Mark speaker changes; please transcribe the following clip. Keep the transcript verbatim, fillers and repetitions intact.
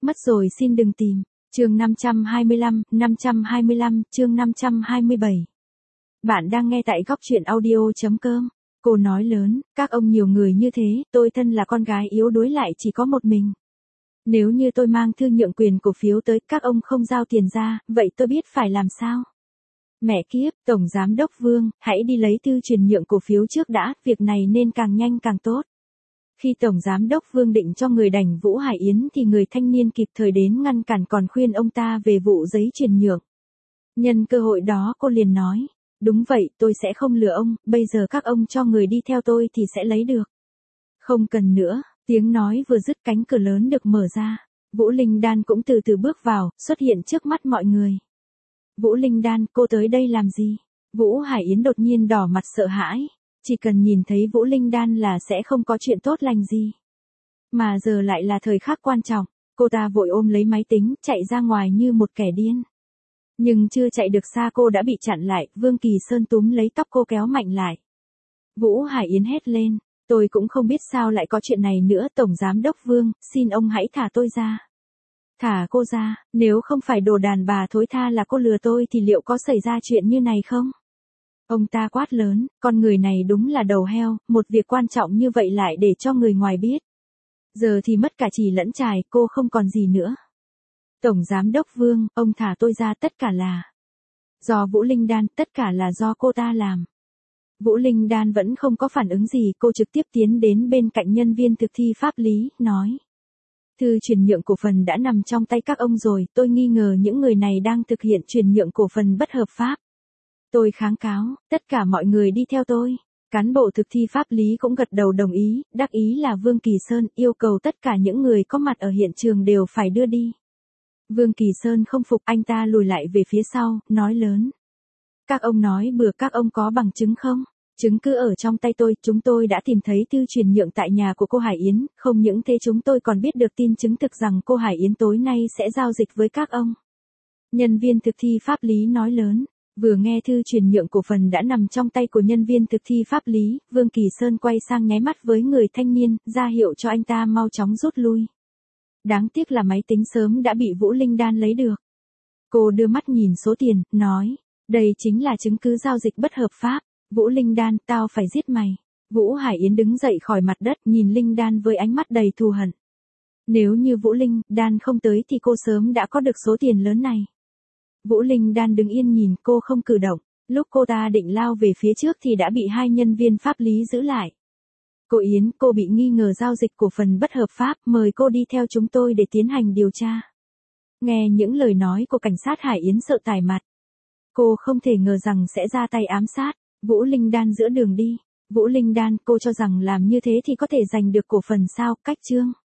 Speaker 1: Mất rồi xin đừng tìm. Chương năm trăm hai mươi lăm, năm trăm hai mươi lăm, chương năm trăm hai mươi bảy. Bạn đang nghe tại góc truyện audio chấm com. Cô nói lớn, các ông nhiều người như thế, tôi thân là con gái yếu đuối lại chỉ có một mình. Nếu như tôi mang thư nhượng quyền cổ phiếu tới, các ông không giao tiền ra, vậy tôi biết phải làm sao? Mẹ kiếp, Tổng Giám đốc Vương, hãy đi lấy thư chuyển nhượng cổ phiếu trước đã, việc này nên càng nhanh càng tốt. Khi Tổng Giám đốc Vương định cho người đành Vũ Hải Yến thì người thanh niên kịp thời đến ngăn cản còn khuyên ông ta về vụ giấy chuyển nhượng. Nhân cơ hội đó cô liền nói, đúng vậy tôi sẽ không lừa ông, bây giờ các ông cho người đi theo tôi thì sẽ lấy được. Không cần nữa, tiếng nói vừa dứt cánh cửa lớn được mở ra. Vũ Linh Đan cũng từ từ bước vào, xuất hiện trước mắt mọi người. Vũ Linh Đan, cô tới đây làm gì? Vũ Hải Yến đột nhiên đỏ mặt sợ hãi. Chỉ cần nhìn thấy Vũ Linh Đan là sẽ không có chuyện tốt lành gì. Mà giờ lại là thời khắc quan trọng, cô ta vội ôm lấy máy tính, chạy ra ngoài như một kẻ điên. Nhưng chưa chạy được xa cô đã bị chặn lại, Vương Kỳ Sơn túm lấy tóc cô kéo mạnh lại. Vũ Hải Yến hét lên, tôi cũng không biết sao lại có chuyện này nữa, Tổng Giám đốc Vương, xin ông hãy thả tôi ra. Thả cô ra, nếu không phải đồ đàn bà thối tha là cô lừa tôi thì liệu có xảy ra chuyện như này không? Ông ta quát lớn, con người này đúng là đầu heo, một việc quan trọng như vậy lại để cho người ngoài biết. Giờ thì mất cả chì lẫn chài, cô không còn gì nữa. Tổng Giám đốc Vương, ông thả tôi ra, tất cả là do Vũ Linh Đan, tất cả là do cô ta làm. Vũ Linh Đan vẫn không có phản ứng gì, cô trực tiếp tiến đến bên cạnh nhân viên thực thi pháp lý, nói. Thư chuyển nhượng cổ phần đã nằm trong tay các ông rồi, tôi nghi ngờ những người này đang thực hiện chuyển nhượng cổ phần bất hợp pháp. Tôi kháng cáo, tất cả mọi người đi theo tôi. Cán bộ thực thi pháp lý cũng gật đầu đồng ý, đắc ý là Vương Kỳ Sơn, yêu cầu tất cả những người có mặt ở hiện trường đều phải đưa đi. Vương Kỳ Sơn không phục, anh ta lùi lại về phía sau, nói lớn. Các ông nói bừa, các ông có bằng chứng không? Chứng cứ ở trong tay tôi, chúng tôi đã tìm thấy thư chuyển nhượng tại nhà của cô Hải Yến, không những thế chúng tôi còn biết được tin chứng thực rằng cô Hải Yến tối nay sẽ giao dịch với các ông. Nhân viên thực thi pháp lý nói lớn. Vừa nghe thư chuyển nhượng cổ phần đã nằm trong tay của nhân viên thực thi pháp lý, Vương Kỳ Sơn quay sang nháy mắt với người thanh niên, ra hiệu cho anh ta mau chóng rút lui. Đáng tiếc là máy tính sớm đã bị Vũ Linh Đan lấy được. Cô đưa mắt nhìn số tiền, nói, đây chính là chứng cứ giao dịch bất hợp pháp. Vũ Linh Đan, tao phải giết mày. Vũ Hải Yến đứng dậy khỏi mặt đất, nhìn Linh Đan với ánh mắt đầy thù hận. Nếu như Vũ Linh Đan không tới thì cô sớm đã có được số tiền lớn này. Vũ Linh Đan đứng yên nhìn, cô không cử động. Lúc cô ta định lao về phía trước thì đã bị hai nhân viên pháp lý giữ lại. Cô Yến, cô bị nghi ngờ giao dịch cổ phần bất hợp pháp, mời cô đi theo chúng tôi để tiến hành điều tra. Nghe những lời nói của cảnh sát, Hải Yến sợ tái mặt. Cô không thể ngờ rằng sẽ ra tay ám sát Vũ Linh Đan giữa đường đi. Vũ Linh Đan, cô cho rằng làm như thế thì có thể giành được cổ phần sao? Cách chương.